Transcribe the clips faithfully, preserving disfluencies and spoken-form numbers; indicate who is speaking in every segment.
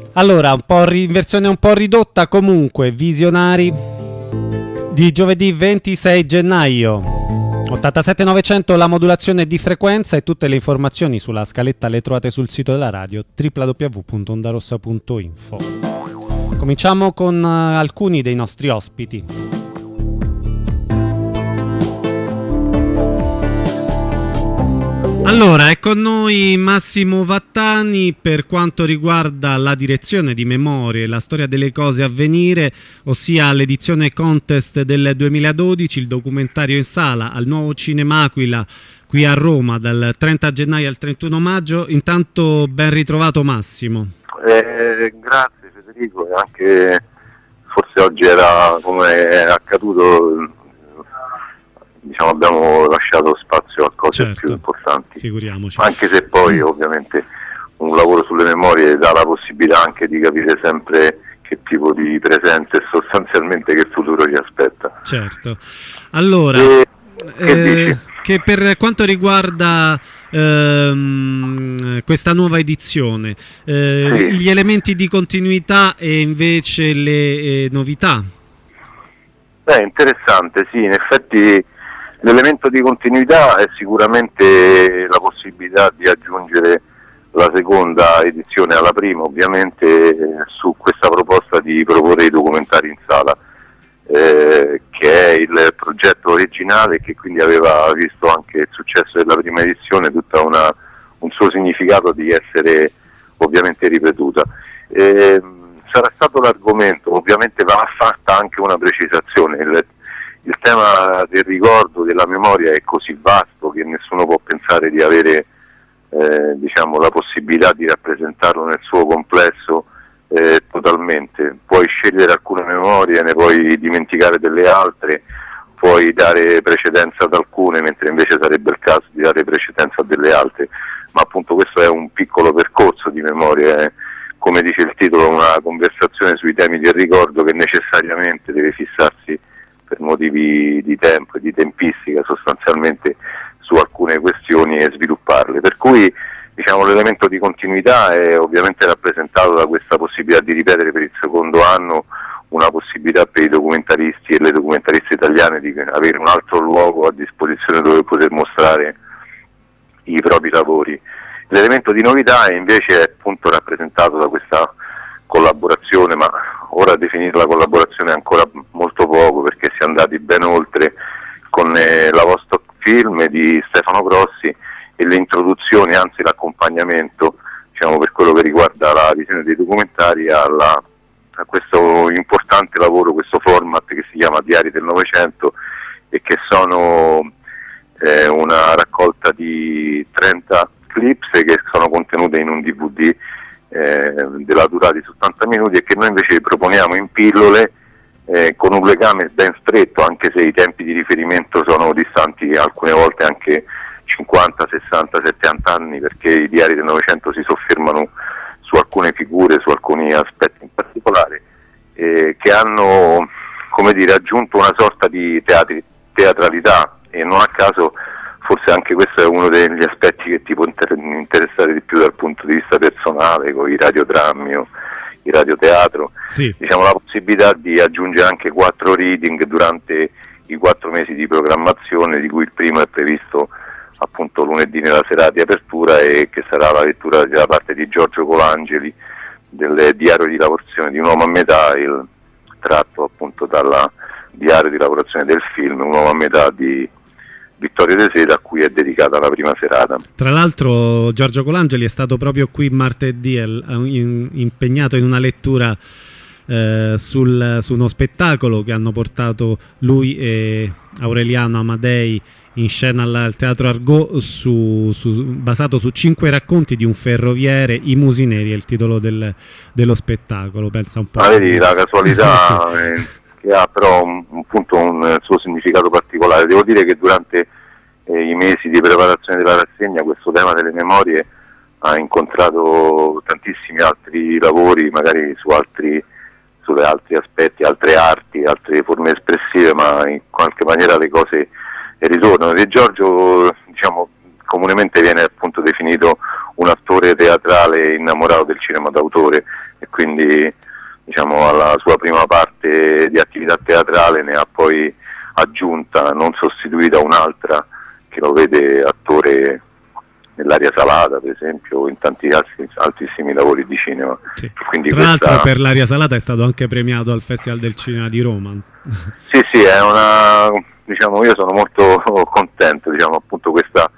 Speaker 1: Allora, un po' ri- in versione un po' ridotta comunque, Visionari di giovedì ventisei gennaio. ottantasette novecento la modulazione di frequenza, e tutte le informazioni sulla scaletta le trovate sul sito della radio w w w punto ondarossa punto info. Cominciamo con uh, alcuni dei nostri ospiti. Allora, è con noi Massimo Vattani per quanto riguarda la direzione di Memorie, la storia delle cose a venire, ossia l'edizione contest del duemiladodici, il documentario in sala al Nuovo Cinema Aquila qui a Roma dal trenta gennaio al trentuno maggio. Intanto ben ritrovato Massimo.
Speaker 2: Eh, grazie Federico, e anche forse oggi era, come è accaduto, diciamo, abbiamo lasciato spazio a cose
Speaker 1: certo,
Speaker 2: più importanti,
Speaker 1: figuriamoci.
Speaker 2: Anche se poi ovviamente un lavoro sulle memorie dà la possibilità anche di capire sempre che tipo di presenza e sostanzialmente che futuro ci aspetta.
Speaker 1: Certo. Allora,
Speaker 2: e, che,
Speaker 1: eh, che per quanto riguarda ehm, questa nuova edizione, eh,
Speaker 2: sì.
Speaker 1: gli elementi di continuità e invece le eh, novità?
Speaker 2: Beh, interessante, sì, in effetti l'elemento di continuità è sicuramente la possibilità di aggiungere la seconda edizione alla prima, ovviamente, eh, su questa proposta di proporre i documentari in sala, eh, che è il progetto originale, che quindi aveva visto anche il successo della prima edizione, tutta una, un suo significato di essere ovviamente ripetuta. Eh, sarà stato l'argomento, ovviamente va fatta anche una precisazione. Il, Il tema del ricordo, della memoria è così vasto che nessuno può pensare di avere eh, diciamo, la possibilità di rappresentarlo nel suo complesso eh, totalmente. Puoi scegliere alcune memorie, ne puoi dimenticare delle altre, puoi dare precedenza ad alcune, mentre invece sarebbe il caso di dare precedenza a delle altre, ma appunto questo è un piccolo percorso di memoria, eh. Come dice il titolo, una conversazione sui temi del ricordo che necessariamente deve fissarsi per motivi di tempo e di tempistica sostanzialmente su alcune questioni e svilupparle. Per cui, diciamo, l'elemento di continuità è ovviamente rappresentato da questa possibilità di ripetere per il secondo anno una possibilità per i documentaristi e le documentariste italiane di avere un altro luogo a disposizione dove poter mostrare i propri lavori. L'elemento di novità è invece appunto rappresentato da questa collaborazione, ma ora definirla collaborazione è ancora molto poco perché si è andati ben oltre, con eh, la Vostok Film di Stefano Grossi e le introduzioni, anzi l'accompagnamento, diciamo, per quello che riguarda la visione dei documentari alla, a questo importante lavoro, questo format che si chiama Diari del Novecento, e che sono eh, una raccolta di trenta clips che sono contenute in un D V D Eh, della durata di settanta minuti, e che noi invece proponiamo in pillole, eh, con un legame ben stretto, anche se i tempi di riferimento sono distanti alcune volte anche cinquanta, sessanta, settanta anni, perché i diari del Novecento si soffermano su alcune figure, su alcuni aspetti in particolare, eh, che hanno, come dire, aggiunto una sorta di teatri, teatralità, e non a caso forse anche questo è uno degli aspetti che ti può inter- interessare di più dal punto di vista personale, con i radiodrammi o il radioteatro.
Speaker 1: Sì.
Speaker 2: Diciamo, la possibilità di aggiungere anche quattro reading durante i quattro mesi di programmazione, di cui il primo è previsto appunto lunedì nella serata di apertura, e che sarà la lettura da parte di Giorgio Colangeli del diario di lavorazione di Un uomo a metà, il tratto appunto dal diario di lavorazione del film Un uomo a metà di Vittorio De Seta, a cui è dedicata la prima serata.
Speaker 1: Tra l'altro Giorgio Colangeli è stato proprio qui martedì, in, impegnato in una lettura eh, sul, su uno spettacolo che hanno portato lui e Aureliano Amadei in scena al, al Teatro Argot, su, su, basato su cinque racconti di un ferroviere, I Musineri è il titolo del, dello spettacolo. Pensa un po'.
Speaker 2: Ah, vedi la casualità
Speaker 1: sì.
Speaker 2: eh, che ha però un, un punto un suo significato particolare. Devo dire che durante eh, i mesi di preparazione della rassegna questo tema delle memorie ha incontrato tantissimi altri lavori, magari su altri, su altri aspetti, altre arti, altre forme espressive, ma in qualche maniera le cose ritornano. Di Giorgio, diciamo, comunemente viene appunto definito un attore teatrale innamorato del cinema d'autore, e quindi diciamo alla sua prima parte di attività teatrale ne ha poi aggiunta, non sostituita, un'altra che lo vede attore nell'Aria Salata, per esempio, o in tanti altri, altissimi lavori di cinema.
Speaker 1: Sì.
Speaker 2: Quindi
Speaker 1: Tra
Speaker 2: questa...
Speaker 1: l'altro per l'Aria Salata è stato anche premiato al Festival del Cinema di Roma.
Speaker 2: Sì, sì, è una, diciamo, io sono molto contento, diciamo, appunto questo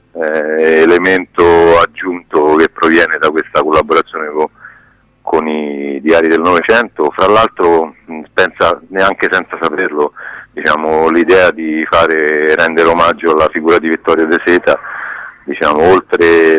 Speaker 2: eh, elemento aggiunto che proviene da questa collaborazione con, con i Diari del Novecento. Fra l'altro, pensa, neanche senza saperlo, diciamo, l'idea di fare rendere omaggio alla figura di Vittorio De Seta, diciamo, oltre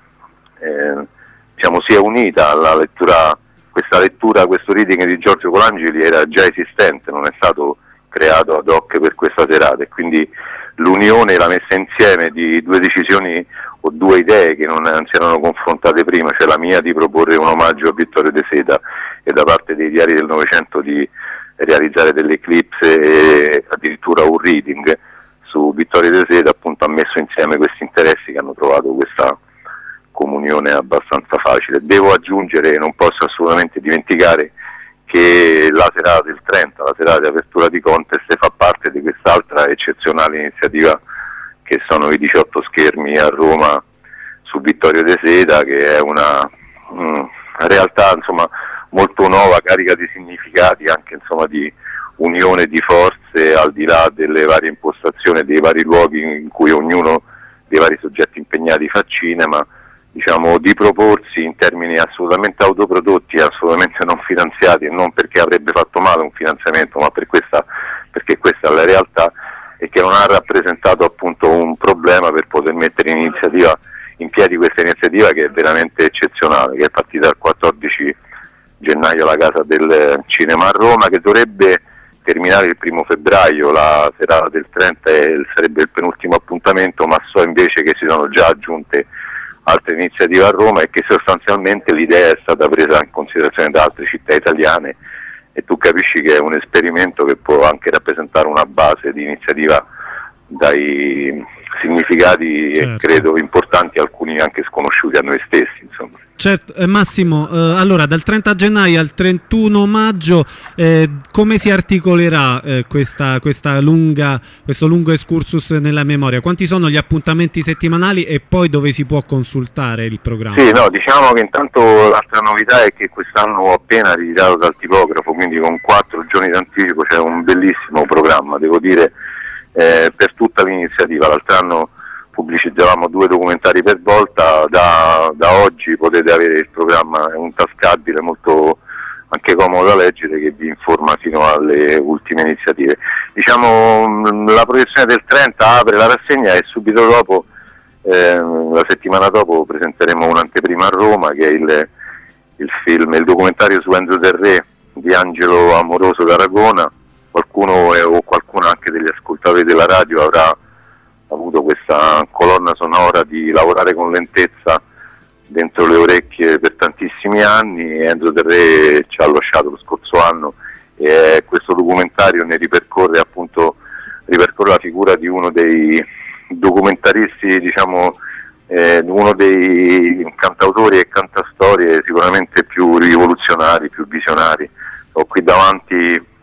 Speaker 2: eh, diciamo, si è unita alla lettura, questa lettura, questo reading di Giorgio Colangeli era già esistente, non è stato creato ad hoc per questa serata, e quindi l'unione, la messa insieme di due decisioni o due idee che non, non si erano confrontate prima, cioè la mia di proporre un omaggio a Vittorio De Seta e da parte dei Diari del Novecento di realizzare delle eclipse e addirittura un reading su Vittorio De Seta, appunto ha messo insieme questi interessi che hanno trovato questa comunione abbastanza facile. Devo aggiungere, non posso assolutamente dimenticare che la serata del trenta, la serata di apertura di contest, fa parte di quest'altra eccezionale iniziativa che sono i diciotto schermi a Roma su Vittorio De Seta, che è una mh, realtà, insomma, molto nuova, carica di significati, anche, insomma, di unione di forze al di là delle varie impostazioni, dei vari luoghi in cui ognuno dei vari soggetti impegnati fa cinema, diciamo, di proporsi in termini assolutamente autoprodotti, assolutamente non finanziati, e non perché avrebbe fatto male un finanziamento, ma per questa, perché questa è la realtà, e che non ha rappresentato appunto un problema per poter mettere in iniziativa in piedi questa iniziativa che è veramente eccezionale, che è partita il quattordici gennaio alla Casa del Cinema a Roma, che dovrebbe terminare il primo febbraio, la serata del trenta è, sarebbe il penultimo appuntamento, ma so invece che si sono già aggiunte altre iniziative a Roma e che sostanzialmente l'idea è stata presa in considerazione da altre città italiane, e tu capisci che è un esperimento che può anche rappresentare una base di iniziativa dai significati, certo, credo importanti, alcuni anche sconosciuti a noi stessi, insomma.
Speaker 1: Certo, eh, Massimo, eh, allora dal trenta gennaio al trentuno maggio eh, come si articolerà eh, questa, questa lunga, questo lungo excursus nella memoria? Quanti sono gli appuntamenti settimanali e poi dove si può consultare il programma?
Speaker 2: Sì, no, diciamo che intanto l'altra novità è che quest'anno ho appena ritirato dal tipografo, quindi con quattro giorni d'anticipo c'è un bellissimo programma, devo dire, eh, per tutta l'iniziativa. L'altro anno pubblicizzavamo due documentari per volta, da, da oggi potete avere il programma, è un tascabile molto anche comodo da leggere, che vi informa fino alle ultime iniziative. Diciamo, la proiezione del trenta apre la rassegna e subito dopo, eh, la settimana dopo, presenteremo un'anteprima a Roma, che è il, il film, il documentario su Enzo Del Re di Angelo Amoroso d'Aragona. Qualcuno eh, o qualcuno anche degli ascoltatori della radio avrà avuto questa colonna sonora di Lavorare con lentezza dentro le orecchie per tantissimi anni. Enzo Del Re ci ha lasciato lo scorso anno e questo documentario ne ripercorre appunto ripercorre la figura di uno dei documentaristi, diciamo eh, uno dei cantautori e cantastorie sicuramente più rivoluzionari, più visionari. Ho qui davanti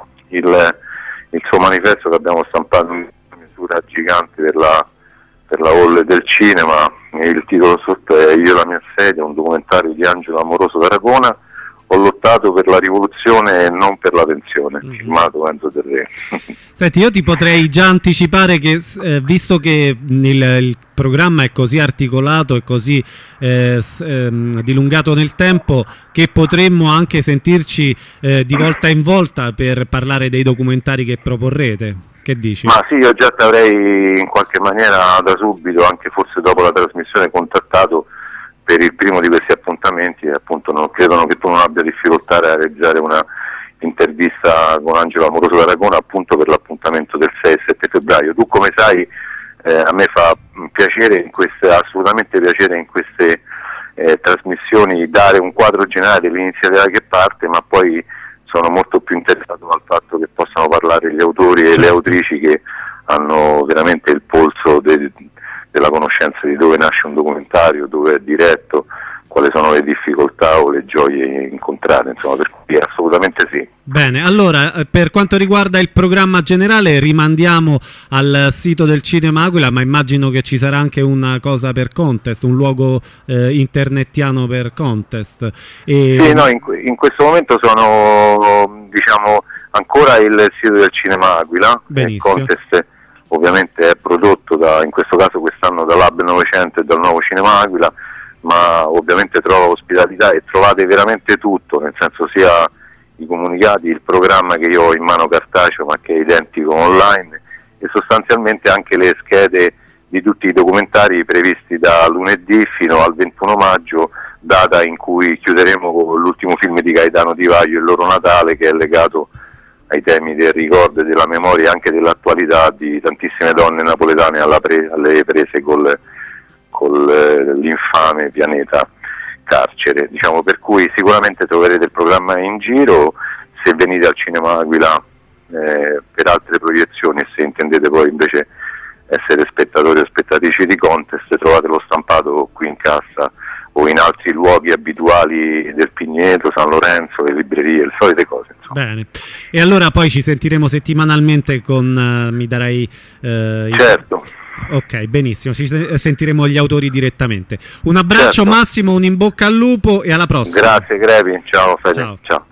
Speaker 2: il, il suo manifesto che abbiamo stampato in misura gigante per la, per la Hall del Cinema, e il titolo sotto è Io la mia sedia, un documentario di Angelo Amoroso d'Aragona. Ho lottato per la rivoluzione e non per la pensione, mm-hmm. firmato Enzo Del Re.
Speaker 1: Senti, io ti potrei già anticipare che, eh, visto che il, il programma è così articolato e così eh, s, ehm, dilungato nel tempo, che potremmo anche sentirci eh, di volta in volta per parlare dei documentari che proporrete. Che dici?
Speaker 2: Ma sì, io già ti avrei in qualche maniera da subito, anche forse dopo la trasmissione, contattato per il primo di questi appuntamenti, e appunto non credono che tu non abbia difficoltà a realizzare una intervista con Angelo Amoroso d'Aragona appunto per l'appuntamento del sei e sette febbraio. Tu, come sai, eh, a me fa piacere in queste, assolutamente piacere in queste eh, trasmissioni dare un quadro generale dell'iniziativa che parte, ma poi sono molto più interessato al fatto che possano parlare gli autori e le autrici che hanno veramente il polso de, della conoscenza di dove nasce un documentario, dove è diretto, quali sono le difficoltà o le gioie incontrate, insomma, per cui assolutamente sì.
Speaker 1: Bene, allora per quanto riguarda il programma generale rimandiamo al sito del Cinema Aquila, ma immagino che ci sarà anche una cosa per contest, un luogo eh, internetiano per contest. E...
Speaker 2: Sì, no, in, in questo momento sono, diciamo, ancora il sito del Cinema Aquila.
Speaker 1: Benissimo.
Speaker 2: Il contest ovviamente è prodotto da, in questo caso quest'anno da Lab novecento e dal nuovo Cinema Aquila, ma ovviamente trova ospitalità e trovate veramente tutto, nel senso sia i comunicati, il programma che io ho in mano cartaceo ma che è identico online, e sostanzialmente anche le schede di tutti i documentari previsti da lunedì fino al ventuno maggio, data in cui chiuderemo con l'ultimo film di Gaetano Di Vaglio, Il loro Natale, che è legato ai temi del ricordo e della memoria, anche dell'attualità di tantissime donne napoletane alla pre- alle prese col, col eh, l'infame pianeta carcere, diciamo, per cui sicuramente troverete il programma in giro. Se venite al Cinema Aquila eh, per altre proiezioni, e se intendete poi invece essere spettatori o spettatrici di contest, trovate lo stampato qui in cassa o in altri luoghi abituali del Pigneto, San Lorenzo, le librerie, le solite cose, insomma.
Speaker 1: Bene, e allora poi ci sentiremo settimanalmente con, uh, mi darai uh, il...
Speaker 2: Certo.
Speaker 1: Ok, benissimo, ci sentiremo gli autori direttamente. Un abbraccio,
Speaker 2: certo.
Speaker 1: Massimo, un in bocca al lupo e alla prossima.
Speaker 2: Grazie Grevi, ciao Fede.
Speaker 1: Ciao.
Speaker 2: Ciao.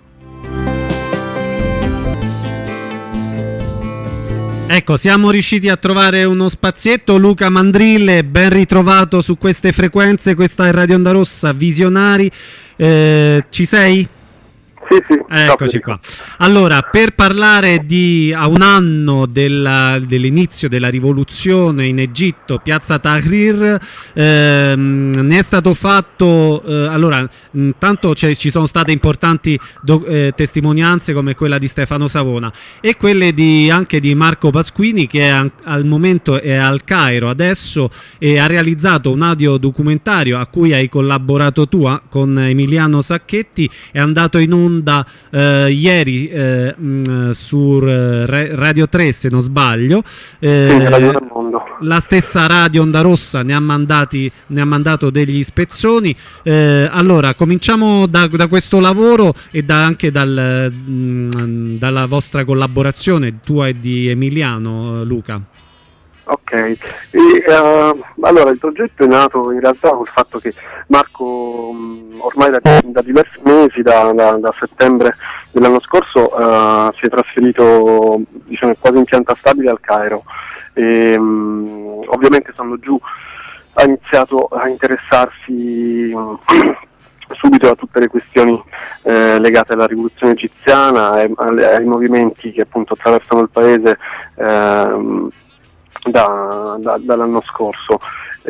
Speaker 1: Ecco, siamo riusciti a trovare uno spazietto. Luca Mandrille, ben ritrovato su queste frequenze, questa è Radio Onda Rossa, Visionari. Eh, ci sei?
Speaker 2: Sì, sì,
Speaker 1: eccoci qua. Allora, per parlare di a un anno della, dell'inizio della rivoluzione in Egitto, Piazza Tahrir, ehm, ne è stato fatto, eh, allora, intanto ci sono state importanti do, eh, testimonianze come quella di Stefano Savona e quelle di, anche di Marco Pasquini, che è, al momento è al Cairo adesso e ha realizzato un audiodocumentario a cui hai collaborato tu con Emiliano Sacchetti. È andato in onda Da, eh, ieri eh, mh, su eh, Radio tre, se non sbaglio, eh,
Speaker 3: sì, Radio Mondo.
Speaker 1: La stessa Radio Onda Rossa ne ha, mandati, ne ha mandato degli spezzoni. Eh, allora cominciamo da, da questo lavoro e da, anche dal, mh, dalla vostra collaborazione tua e di Emiliano, Luca.
Speaker 3: Ok, e, uh, allora il progetto è nato in realtà col fatto che Marco mh, ormai da, da diversi mesi, da, da, da settembre dell'anno scorso, uh, si è trasferito, diciamo, quasi in pianta stabile al Cairo e mh, ovviamente stando giù ha iniziato a interessarsi mh, subito a tutte le questioni eh, legate alla rivoluzione egiziana, ai, ai movimenti che appunto attraversano il paese eh, Da, da, dall'anno scorso.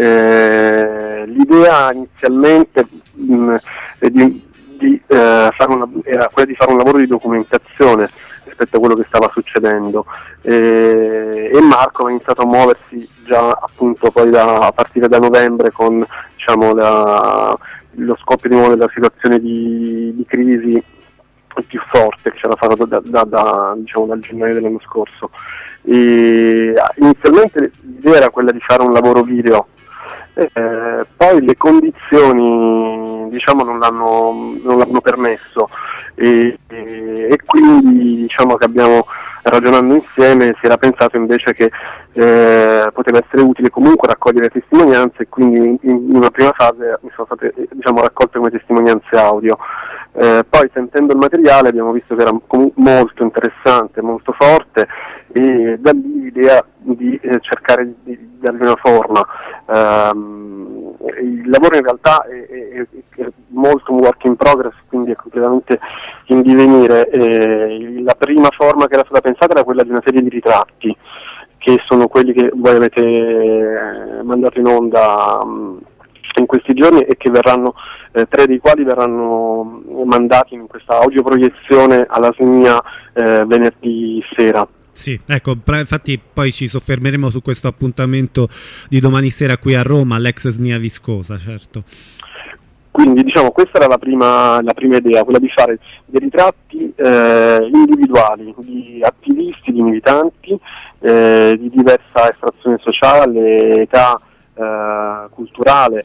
Speaker 3: Eh, l'idea inizialmente mh, di, di, eh, fare una, era quella di fare un lavoro di documentazione rispetto a quello che stava succedendo eh, e Marco ha iniziato a muoversi già appunto poi da, a partire da novembre con, diciamo, la, lo scoppio di nuovo della situazione di, di crisi più forte che c'era fatto da, da, da, diciamo, dal gennaio dell'anno scorso. E inizialmente l'idea era quella di fare un lavoro video, eh, poi le condizioni, diciamo, non l'hanno, non l'hanno permesso e, e, e quindi, diciamo, che abbiamo, ragionando insieme, si era pensato invece che eh, poteva essere utile comunque raccogliere testimonianze, e quindi in, in una prima fase mi sono state, diciamo, raccolte come testimonianze audio. Eh, poi sentendo il materiale abbiamo visto che era com- molto interessante, molto forte, e da lì l'idea di eh, cercare di, di dargli una forma. Um, il lavoro in realtà è, è, è molto un work in progress, quindi è completamente in divenire. Eh, la prima forma che era stata pensata era quella di una serie di ritratti, che sono quelli che voi avete eh, mandato in onda um, in questi giorni e che verranno, eh, tre dei quali verranno mandati in questa audioproiezione alla Signa eh, venerdì sera.
Speaker 1: Sì, ecco, infatti poi ci soffermeremo su questo appuntamento di domani sera qui a Roma, all'ex S N I A Viscosa, certo.
Speaker 3: Quindi, diciamo, questa era la prima, la prima idea, quella di fare dei ritratti eh, individuali di attivisti, di militanti, eh, di diversa estrazione sociale, età, eh, culturale,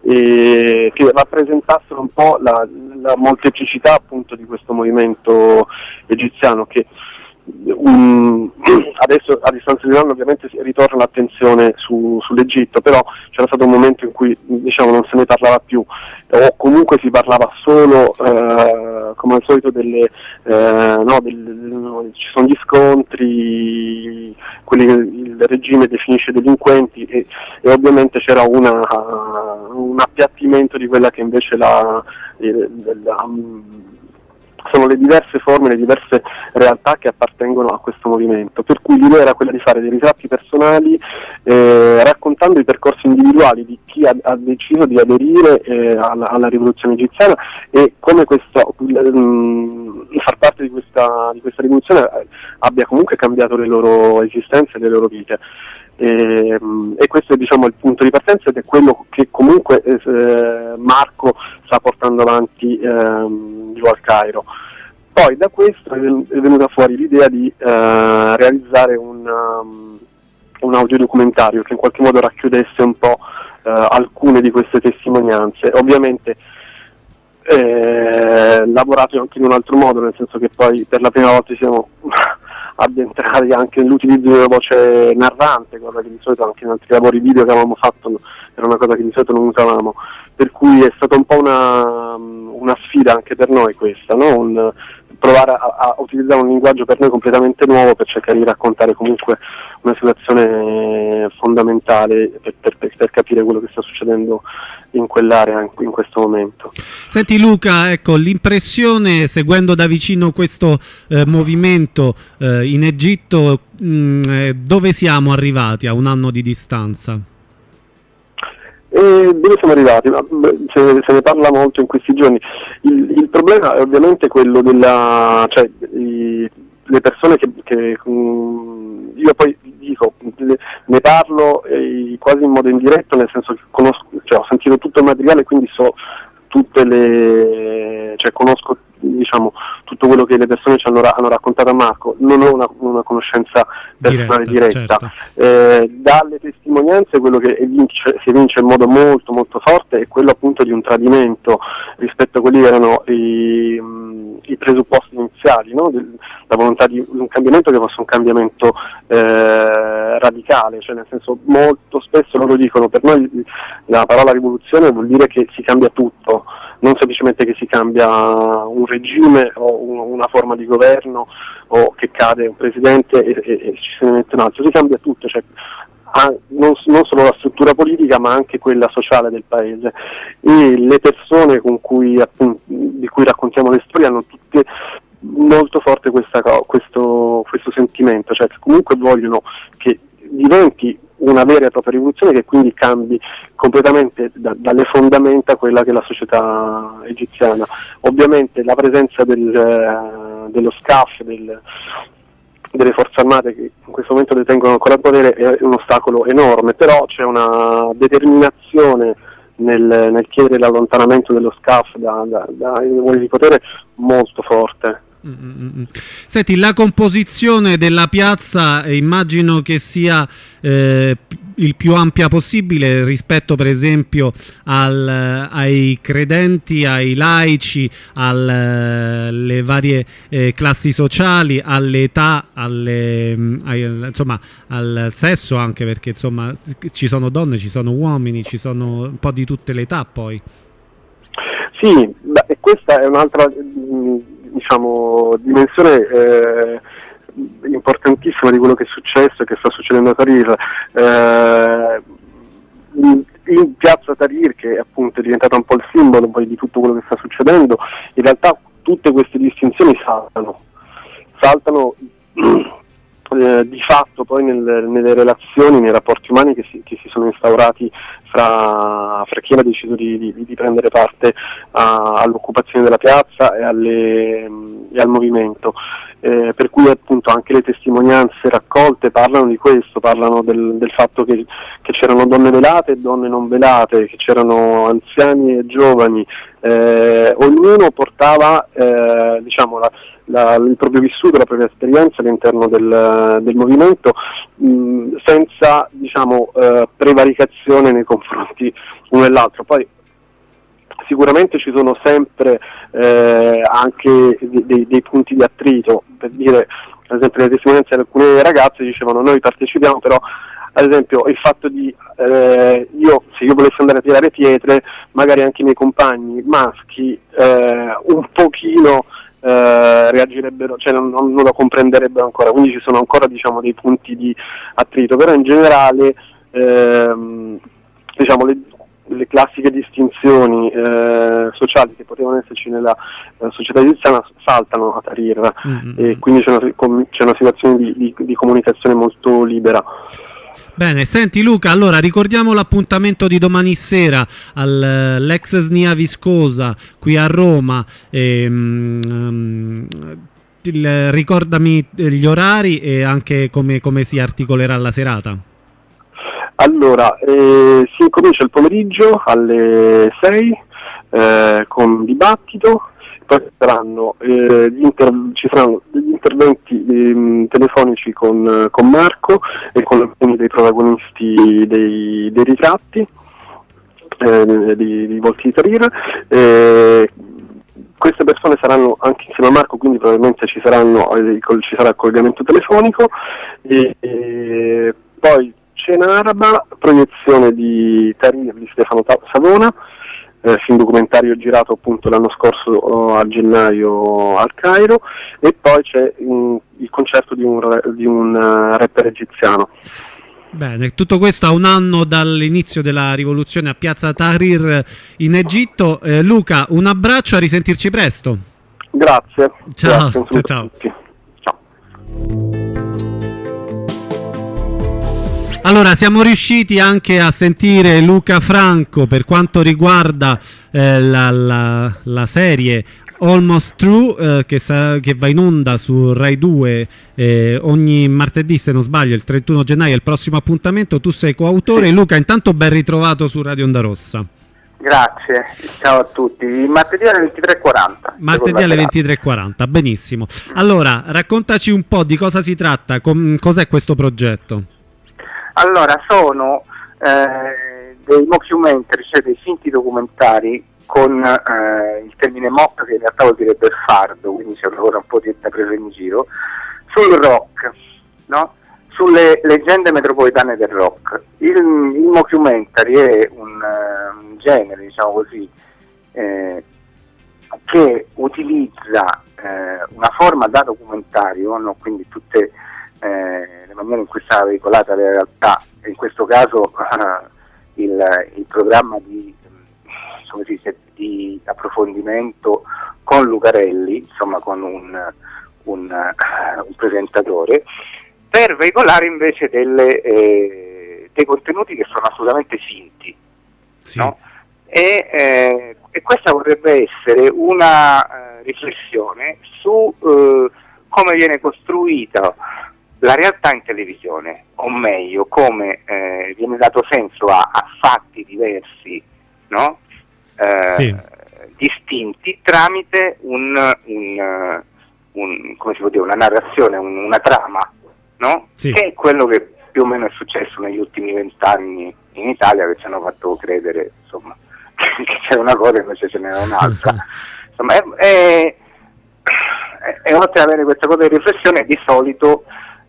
Speaker 3: e che rappresentassero un po' la, la molteplicità appunto di questo movimento egiziano, che um, adesso a distanza di un anno ovviamente ritorna l'attenzione su, sull'Egitto, però c'era stato un momento in cui diciamo non se ne parlava più, o comunque si parlava solo eh, come al solito delle eh, no, del, no, ci sono gli scontri, quelli che il regime definisce delinquenti, e, e ovviamente c'era una, uh, un appiattimento di quella che invece la, la, la sono le diverse forme, le diverse realtà che appartengono a questo movimento, per cui l'idea era quella di fare dei ritratti personali eh, raccontando i percorsi individuali di chi ha, ha deciso di aderire eh, alla, alla rivoluzione egiziana, e come questo, mh, far parte di questa, di questa rivoluzione abbia comunque cambiato le loro esistenze e le loro vite. E, e questo è diciamo il punto di partenza, ed è quello che comunque eh, Marco sta portando avanti ehm, giù al Cairo. Poi da questo è venuta fuori l'idea di eh, realizzare un, um, un audiodocumentario che in qualche modo racchiudesse un po' eh, alcune di queste testimonianze. Ovviamente eh, lavorato anche in un altro modo, nel senso che poi per la prima volta ci siamo addentrati anche nell'utilizzo di una voce narrante, cosa che di solito anche in altri lavori video che avevamo fatto era una cosa che di solito non usavamo, per cui è stata un po' una, una sfida anche per noi questa, no? Un, provare a, a utilizzare un linguaggio per noi completamente nuovo per cercare di raccontare comunque una situazione fondamentale per, per, per capire quello che sta succedendo in quell'area in, in questo momento.
Speaker 1: Senti Luca, ecco, l'impressione seguendo da vicino questo eh, movimento eh, in Egitto, mh, dove siamo arrivati a un anno di distanza?
Speaker 3: E dove siamo arrivati? Se ne, se ne parla molto in questi giorni. Il, il problema è ovviamente quello della, cioè i, le persone che, che um, io poi dico, le, ne parlo eh, quasi in modo indiretto, nel senso che conosco, cioè ho sentito tutto il materiale, quindi so tutte le, cioè conosco diciamo tutto quello che le persone ci hanno, hanno raccontato a Marco, non ho una, una conoscenza personale diretta, diretta. Certo. Eh, dalle testimonianze quello che evince, si evince in modo molto molto forte è quello appunto di un tradimento rispetto a quelli che erano i, i presupposti iniziali, no? La volontà di un cambiamento che fosse un cambiamento eh, radicale, cioè nel senso molto spesso loro dicono per noi la parola rivoluzione vuol dire che si cambia tutto, non semplicemente che si cambia un regime o un, una forma di governo o che cade un presidente e, e, e ci se ne mette un altro, si cambia tutto, cioè, ha, non, non solo la struttura politica ma anche quella sociale del paese, e le persone con cui, appunto, di cui raccontiamo le storie hanno tutte molto forte questa, questo, questo sentimento, cioè che comunque vogliono che diventi una vera e propria rivoluzione che quindi cambi completamente da, dalle fondamenta quella che è la società egiziana. Ovviamente la presenza del, eh, dello S C A F, del, delle forze armate che in questo momento detengono ancora il potere è un ostacolo enorme, però c'è una determinazione nel, nel chiedere l'allontanamento dello S C A F da, da, dai ruoli di potere molto forte.
Speaker 1: Mm-hmm. Senti, la composizione della piazza eh, immagino che sia eh, il più ampia possibile rispetto per esempio al, ai credenti, ai laici, alle varie eh, classi sociali, alle età, alle, ai, insomma, al sesso anche, perché insomma ci sono donne, ci sono uomini, ci sono un po' di tutte le età poi.
Speaker 3: Sì, beh, questa è un'altra mh, diciamo dimensione eh, importantissima di quello che è successo e che sta succedendo a Tahrir. Eh, in piazza Tahrir, che appunto è diventata un po' il simbolo poi di tutto quello che sta succedendo, in realtà tutte queste distinzioni saltano, saltano eh, di fatto poi nel, nelle relazioni, nei rapporti umani che si, che si sono instaurati fra, fra chi ha deciso di, di, di prendere parte a, all'occupazione della piazza e, alle, e al movimento. Eh, per cui appunto anche le testimonianze raccolte parlano di questo, parlano del, del fatto che, che c'erano donne velate e donne non velate, che c'erano anziani e giovani, eh, ognuno portava eh, diciamo la, la, il proprio vissuto, la propria esperienza all'interno del, del movimento, mh, senza diciamo eh, prevaricazione nei confronti uno e l'altro. Poi sicuramente ci sono sempre eh, anche dei, dei punti di attrito, per dire, ad esempio le testimonianze di alcune ragazze dicevano noi partecipiamo, però ad esempio il fatto di eh, io se io volessi andare a tirare pietre, magari anche i miei compagni maschi eh, un pochino eh, reagirebbero, cioè non, non lo comprenderebbero ancora, quindi ci sono ancora diciamo dei punti di attrito, però in generale ehm, diciamo le, le classiche distinzioni eh, sociali che potevano esserci nella eh, società egiziana saltano a Tahrir, mm-hmm. e quindi c'è una, c'è una situazione di, di, di comunicazione molto libera.
Speaker 1: Bene, senti Luca, allora ricordiamo l'appuntamento di domani sera all'ex S N I A Viscosa qui a Roma. E, um, il, ricordami gli orari e anche come, come si articolerà la serata.
Speaker 3: Allora, eh, si incomincia il pomeriggio alle sei eh, con dibattito. Poi saranno, eh, gli inter- ci saranno degli interventi eh, telefonici con, con Marco e con alcuni dei protagonisti dei, dei ritratti eh, di, di Volti di Tahrir. Eh, queste persone saranno anche insieme a Marco, quindi probabilmente ci, saranno, eh, ci sarà il collegamento telefonico. E, e poi cena araba, proiezione di Tahrir di Stefano Savona, Eh, film documentario girato appunto l'anno scorso oh, a gennaio al Cairo, e poi c'è um, il concerto di un, di un uh, rapper egiziano.
Speaker 1: Bene, tutto questo a un anno dall'inizio della rivoluzione a Piazza Tahrir in Egitto. eh, Luca, un abbraccio, a risentirci presto.
Speaker 3: Grazie.
Speaker 1: Ciao,
Speaker 3: Grazie,
Speaker 1: ciao, ciao.
Speaker 3: Ciao.
Speaker 1: Allora, siamo riusciti anche a sentire Luca Franco per quanto riguarda eh, la, la, la serie Almost True, eh, che, sa, che va in onda su Rai due eh, ogni martedì, se non sbaglio, il trentuno gennaio, il prossimo appuntamento. Tu sei coautore. Luca, intanto ben ritrovato su Radio Onda Rossa.
Speaker 4: Grazie, ciao a tutti. Martedì alle ventitré e quaranta.
Speaker 1: Martedì alle ventitré e quaranta, benissimo. Allora, raccontaci un po' di cosa si tratta, com- cos'è questo progetto?
Speaker 4: Allora, sono eh, dei mockumentary, cioè dei finti documentari con eh, il termine mock, che in realtà vuol dire beffardo, quindi c'è ancora un po' di presa in giro, sul rock, no? Sulle leggende metropolitane del rock. Il, il mockumentary è un, uh, un genere, diciamo così, eh, che utilizza eh, una forma da documentario, no? Quindi tutte Eh, le maniere in cui stava veicolata la realtà, in questo caso uh, il, il programma di, come si dice, di approfondimento con Lucarelli, insomma con un, un, uh, un presentatore, per veicolare invece delle, eh, dei contenuti che sono assolutamente finti, sì. No? E, eh, e questa vorrebbe essere una uh, riflessione su uh, come viene costruita la realtà in televisione, o meglio, come eh, viene dato senso a, a fatti diversi, no? Eh, sì. distinti, tramite un, un, un come si può dire, una narrazione, un, una trama, no? Sì. Che è quello che più o meno è successo negli ultimi vent'anni in Italia, che ci hanno fatto credere, insomma, che c'era una cosa e invece ce n'era un'altra. Insomma, è, è, è, è oltre ad avere questa cosa di riflessione, di solito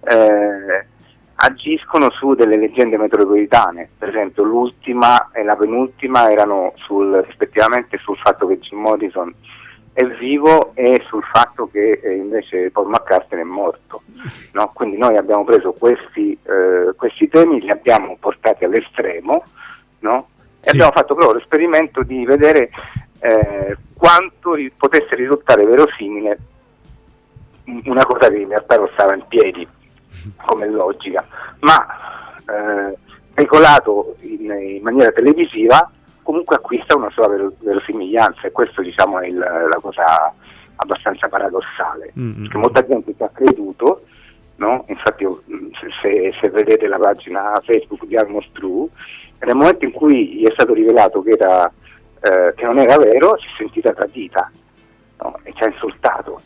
Speaker 4: Eh, agiscono su delle leggende metropolitane. Per esempio l'ultima e la penultima erano sul, rispettivamente sul fatto che Jim Morrison è vivo e sul fatto che eh, invece Paul McCartney è morto, no? Quindi noi abbiamo preso questi, eh, questi temi, li abbiamo portati all'estremo, no? E sì. Abbiamo fatto proprio l'esperimento di vedere eh, quanto ri- potesse risultare verosimile una cosa che in realtà non stava in piedi come logica, ma eh, veicolato in, in maniera televisiva comunque acquista una sua ver- verosimiglianza, e questo, diciamo, è il, la cosa abbastanza paradossale, mm-hmm. Perché molta gente ci ha creduto, no? Infatti io, se, se vedete la pagina Facebook di Almost True, nel momento in cui gli è stato rivelato che, era, eh, che non era vero, si è sentita tradita, no? E ci ha insultato.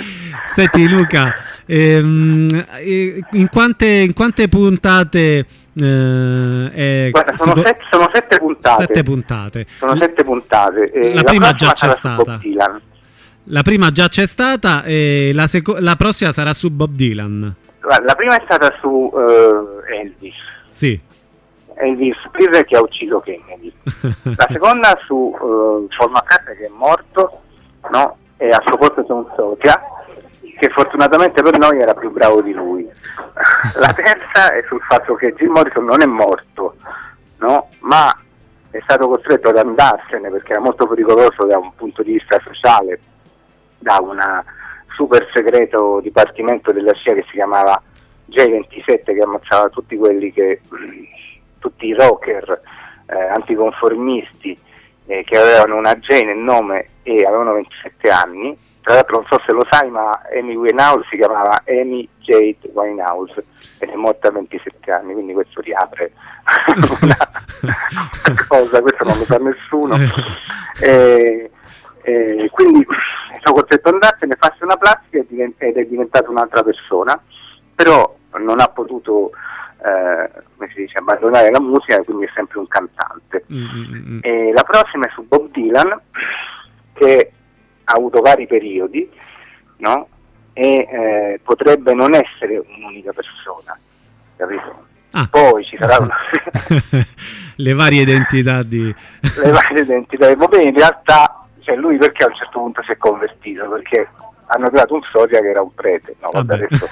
Speaker 1: Senti Luca, ehm, in, quante, in quante puntate Eh, è,
Speaker 4: Guarda, sono,
Speaker 1: si,
Speaker 4: sette, sono sette puntate.
Speaker 1: Sette puntate.
Speaker 4: Sono sette puntate. E
Speaker 1: la,
Speaker 4: la
Speaker 1: prima già c'è stata. La prima già c'è stata e la, seco- la prossima sarà su Bob Dylan.
Speaker 4: La prima è stata su uh, Elvis.
Speaker 1: Sì.
Speaker 4: Elvis Presley che ha ucciso Kennedy. La seconda su uh, Paul McCartney che è morto, no? E a suo posto c'è un socia che fortunatamente per noi era più bravo di lui. La terza è sul fatto che Jim Morrison non è morto, no? Ma è stato costretto ad andarsene perché era molto pericoloso da un punto di vista sociale, da un super segreto dipartimento della C I A che si chiamava J ventisette, che ammazzava tutti quelli che tutti i rocker eh, anticonformisti eh, che avevano una J nel nome e avevano ventisette anni. Tra l'altro non so se lo sai, ma Amy Winehouse si chiamava Amy Jade Winehouse ed è morta a ventisette anni, quindi questo riapre una, una cosa, questo non lo sa nessuno. E, e quindi sono costretto ad andarsene, farsi una plastica ed è diventato un'altra persona, però non ha potuto eh, come si dice, abbandonare la musica, quindi è sempre un cantante. Mm-hmm. E la prossima è su Bob Dylan, che ha avuto vari periodi, no? E eh, potrebbe non essere un'unica persona, capito? Ah. Poi ci sarà una...
Speaker 1: le varie identità di
Speaker 4: le varie identità di Bob. In realtà, cioè, lui perché a un certo punto si è convertito? Perché hanno creato un socia che era un prete, no? Vabbè, adesso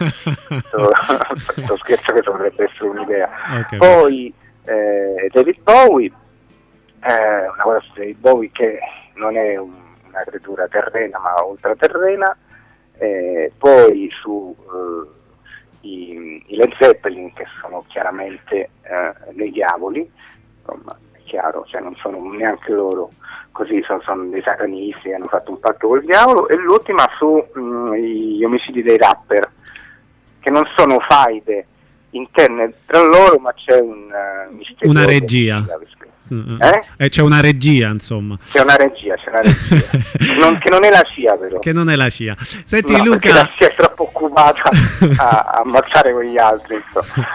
Speaker 4: questo scherzo che potrebbe essere un'idea. Okay, poi eh, David Bowie, eh, una cosa su David Bowie che non è un, una creatura terrena ma ultraterrena, eh, poi su eh, i, i Led Zeppelin, che sono chiaramente eh, dei diavoli, insomma è chiaro, cioè non sono neanche loro così, sono, sono dei satanisti che hanno fatto un patto col diavolo. E l'ultima su mh, gli omicidi dei rapper, che non sono faide interne tra loro, ma c'è un uh, mistero,
Speaker 1: una regia. Eh? Eh, c'è una regia, insomma.
Speaker 4: C'è una regia, c'è una regia. non, che non è la C I A, però.
Speaker 1: Che non è la C I A. Senti,
Speaker 4: no,
Speaker 1: Luca,
Speaker 4: la C I A è troppo occupata a, a ammazzare con gli altri, insomma.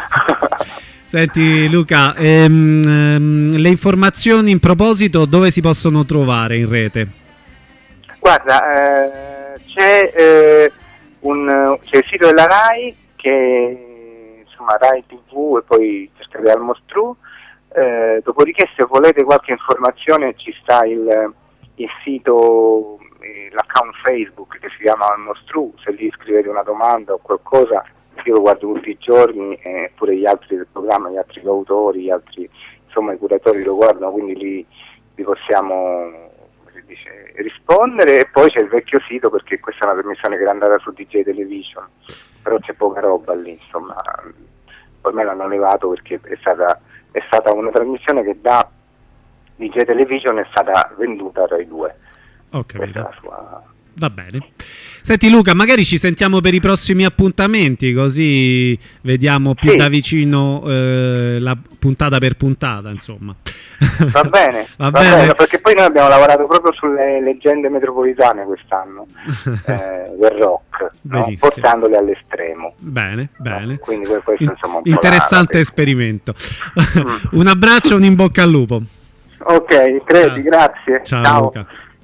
Speaker 1: Senti Luca, ehm, ehm, le informazioni in proposito dove si possono trovare in rete?
Speaker 4: Guarda, eh, c'è, eh, un, c'è il sito della RAI, che insomma RAI tivù, e poi cercate Almost True. Eh, dopodiché, se volete qualche informazione, ci sta il, il sito, eh, l'account Facebook che si chiama Almost True. Se lì scrivete una domanda o qualcosa, io lo guardo tutti i giorni, e pure gli altri del programma, gli altri autori, gli altri, insomma i curatori lo guardano, quindi lì vi possiamo, come si dice, rispondere. E poi c'è il vecchio sito, perché questa è una trasmissione che era andata su D J Television, però c'è poca roba lì, insomma ormai l'hanno levato perché è stata è stata una trasmissione che da D J Television è stata venduta a Rai due.
Speaker 1: Ok, la sua... va bene. Senti Luca, magari ci sentiamo per i prossimi appuntamenti, così vediamo più sì. da vicino eh, la puntata per puntata, insomma.
Speaker 4: Va bene,
Speaker 1: va,
Speaker 4: va
Speaker 1: bene.
Speaker 4: bene, perché poi noi abbiamo lavorato proprio sulle leggende metropolitane quest'anno eh, del rock, no? Portandole all'estremo.
Speaker 1: Bene, bene.
Speaker 4: No? Quindi questo, insomma, un
Speaker 1: interessante
Speaker 4: la...
Speaker 1: esperimento. Mm. Un abbraccio, un in bocca al lupo.
Speaker 4: Ok, credi, grazie.
Speaker 1: Ciao,
Speaker 4: Ciao.
Speaker 1: Luca.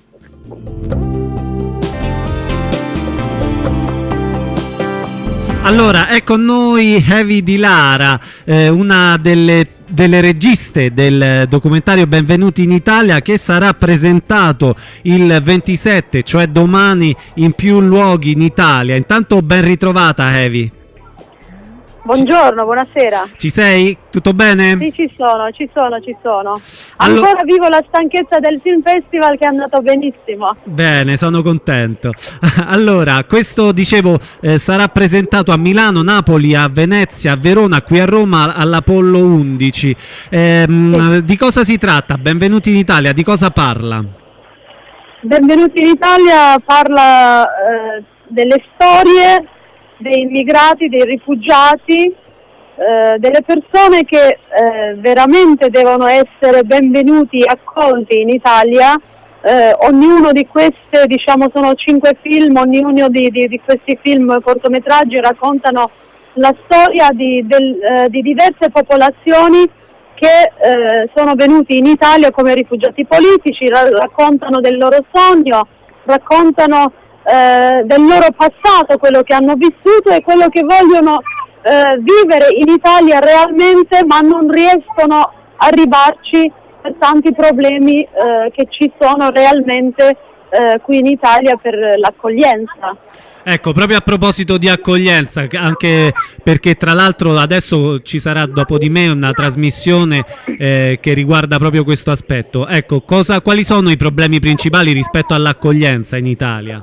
Speaker 1: Allora, è con noi Heavy Di Lara, eh, una delle, delle registe del documentario Benvenuti in Italia, che sarà presentato il ventisette, cioè domani, in più luoghi in Italia. Intanto ben ritrovata Heavy.
Speaker 5: Buongiorno, buonasera.
Speaker 1: Ci sei? Tutto bene?
Speaker 5: Sì, ci sono, ci sono, ci sono.
Speaker 1: Allo...
Speaker 5: Ancora vivo la stanchezza del Film Festival, che è andato benissimo.
Speaker 1: Bene, sono contento. Allora, questo, dicevo, eh, sarà presentato a Milano, Napoli, a Venezia, a Verona, qui a Roma, all'Apollo undici. Ehm, sì. Di cosa si tratta? Benvenuti in Italia, di cosa parla?
Speaker 5: Benvenuti in Italia parla eh, delle storie dei immigrati, dei rifugiati, eh, delle persone che eh, veramente devono essere benvenuti, accolti in Italia. Eh, ognuno di queste, diciamo, sono cinque film, ognuno di, di, di questi film cortometraggi raccontano la storia di, del, eh, di diverse popolazioni che eh, sono venuti in Italia come rifugiati politici, ra- raccontano del loro sogno, raccontano eh, del loro passato, quello che hanno vissuto e quello che vogliono eh, vivere in Italia realmente, ma non riescono a arrivarci per tanti problemi eh, che ci sono realmente eh, qui in Italia per l'accoglienza.
Speaker 1: Ecco, proprio a proposito di accoglienza, anche perché tra l'altro adesso ci sarà dopo di me una trasmissione eh, che riguarda proprio questo aspetto. Ecco, cosa, quali sono i problemi principali rispetto all'accoglienza in Italia?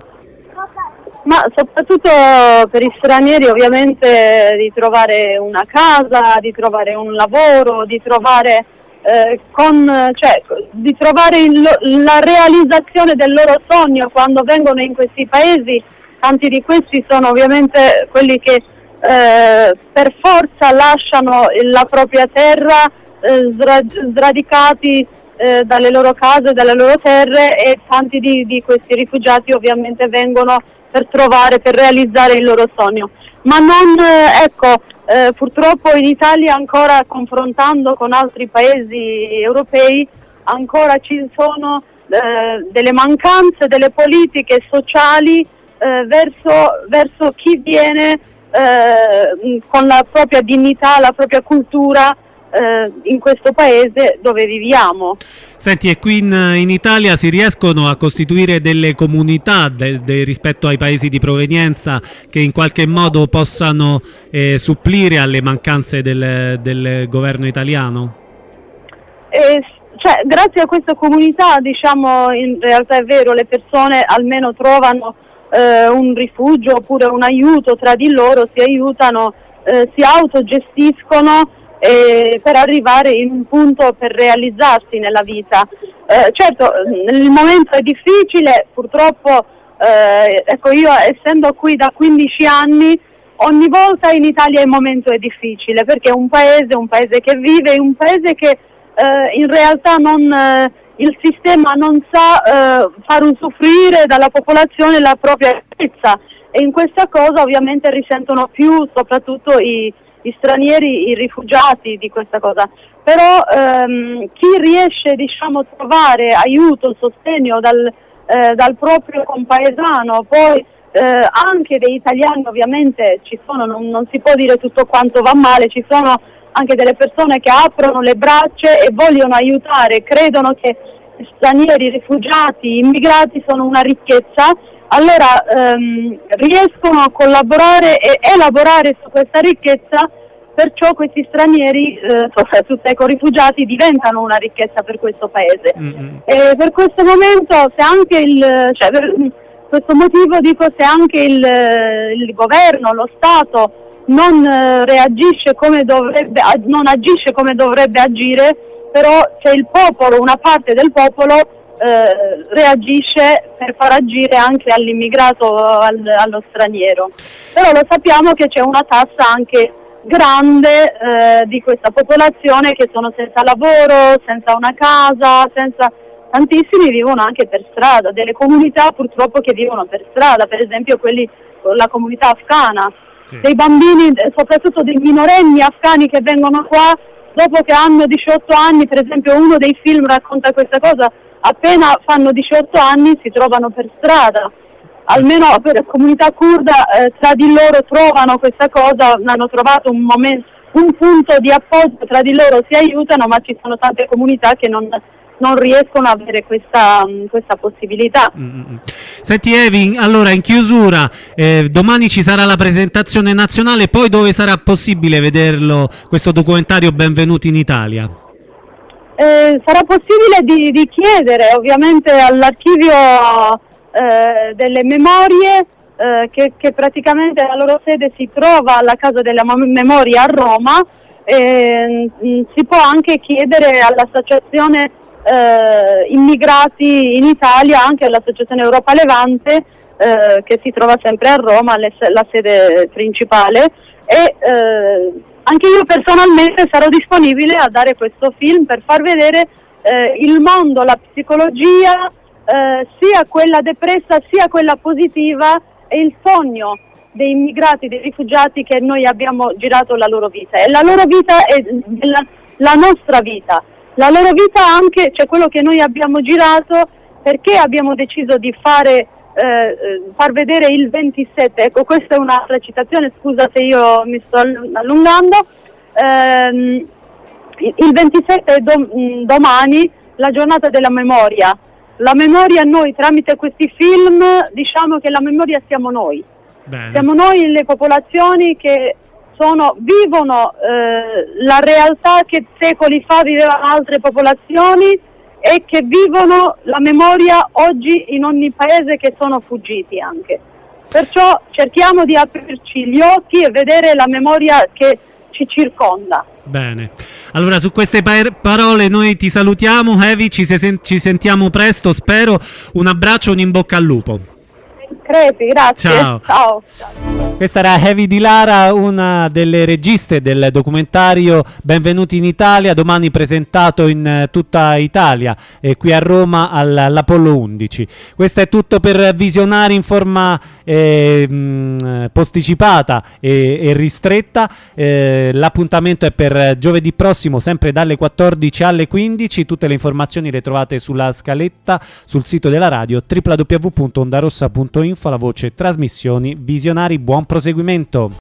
Speaker 5: Ma soprattutto per gli stranieri ovviamente di trovare una casa, di trovare un lavoro, di trovare, eh, con, cioè, di trovare il, la realizzazione del loro sogno quando vengono in questi paesi. Tanti di questi sono ovviamente quelli che eh, per forza lasciano la propria terra, eh, sra- sradicati eh, dalle loro case, dalle loro terre, e tanti di, di questi rifugiati ovviamente vengono per trovare, per realizzare il loro sogno. Ma non, eh, ecco, eh, purtroppo in Italia ancora, confrontando con altri paesi europei, ancora ci sono eh, delle mancanze, delle politiche sociali Eh, verso, verso chi viene eh, con la propria dignità, la propria cultura eh, in questo paese dove viviamo.
Speaker 1: Senti, e qui in, in Italia si riescono a costituire delle comunità de, de, rispetto ai paesi di provenienza che in qualche modo possano eh, supplire alle mancanze del, del governo italiano?
Speaker 5: Eh, cioè, grazie a questa comunità, diciamo, in realtà è vero, le persone almeno trovano Uh, un rifugio oppure un aiuto tra di loro, si aiutano, uh, si autogestiscono eh, per arrivare in un punto per realizzarsi nella vita. Uh, certo, il momento è difficile, purtroppo, uh, ecco, io essendo qui da quindici anni, ogni volta in Italia il momento è difficile, perché è un paese, un paese che vive, un paese che uh, in realtà non... Uh, il sistema non sa eh, far usufruire dalla popolazione la propria ricchezza, e in questa cosa ovviamente risentono più soprattutto i, i stranieri, i rifugiati di questa cosa. Però ehm, chi riesce, diciamo, a trovare aiuto, sostegno dal, eh, dal proprio compaesano, poi eh, anche degli italiani ovviamente ci sono, non, non si può dire tutto quanto va male, ci sono anche delle persone che aprono le braccia e vogliono aiutare, credono che stranieri, rifugiati, immigrati sono una ricchezza, allora ehm, riescono a collaborare e elaborare su questa ricchezza, perciò questi stranieri, eh, soprattutto ecco, rifugiati, diventano una ricchezza per questo paese. Mm-hmm. E per questo momento, se anche il, cioè per questo motivo dico, se anche il, il governo, lo Stato non eh, reagisce come dovrebbe, non agisce come dovrebbe agire, però c'è il popolo, una parte del popolo eh, reagisce per far agire anche all'immigrato, al, allo straniero. Però lo sappiamo che c'è una tassa anche grande eh, di questa popolazione che sono senza lavoro, senza una casa, senza... tantissimi vivono anche per strada, delle comunità purtroppo che vivono per strada, per esempio quelli, la comunità afghana. Sì. Dei bambini, soprattutto dei minorenni afghani che vengono qua dopo che hanno diciotto anni, per esempio uno dei film racconta questa cosa, appena fanno diciotto anni si trovano per strada, almeno per la comunità curda eh, tra di loro trovano questa cosa, hanno trovato un momento, un punto di appoggio tra di loro, si aiutano, ma ci sono tante comunità che non non riescono ad avere questa, questa possibilità. Mm-hmm.
Speaker 1: Senti Evi, allora in chiusura, eh, domani ci sarà la presentazione nazionale, poi dove sarà possibile vederlo, questo documentario Benvenuti in Italia?
Speaker 5: Eh, sarà possibile di, di chiedere ovviamente all'archivio eh, delle memorie, eh, che, che praticamente la loro sede si trova alla Casa della Memoria a Roma. Eh, si può anche chiedere all'associazione Eh, immigrati in Italia, anche all'Associazione Europa Levante, eh, che si trova sempre a Roma, le, la sede principale, e eh, anche io personalmente sarò disponibile a dare questo film per far vedere eh, il mondo, la psicologia, eh, sia quella depressa sia quella positiva, e il sogno dei immigrati, dei rifugiati che noi abbiamo girato la loro vita, e la loro vita è la, la nostra vita, la loro vita anche, cioè quello che noi abbiamo girato, perché abbiamo deciso di fare eh, far vedere il ventisette, ecco, questa è un'altra citazione, scusa se io mi sto allungando. ehm, il ventisette è dom- domani, la giornata della memoria. La memoria, noi tramite questi film diciamo che la memoria siamo noi.
Speaker 1: Bene.
Speaker 5: Siamo noi le popolazioni che sono, vivono eh, la realtà che secoli fa vivevano altre popolazioni e che vivono la memoria oggi in ogni paese, che sono fuggiti anche. Perciò cerchiamo di aprirci gli occhi e vedere la memoria che ci circonda.
Speaker 1: Bene, allora su queste pa- parole noi ti salutiamo, Evi, ci, se- ci sentiamo presto, spero. Un abbraccio, un in bocca al lupo.
Speaker 5: Crepi, grazie.
Speaker 1: Ciao.
Speaker 5: Ciao. Ciao.
Speaker 1: Questa era Evi Di Lara, una delle registe del documentario Benvenuti in Italia, domani presentato in eh, tutta Italia e qui a Roma all- all'Apollo undici. Questo è tutto per Visionari in forma eh, mh, posticipata e, e ristretta. Eh, l'appuntamento è per giovedì prossimo, sempre dalle quattordici alle quindici. Tutte le informazioni le trovate sulla scaletta sul sito della radio w w w punto ondarossa punto info, la voce trasmissioni Visionari. Buon proseguimento.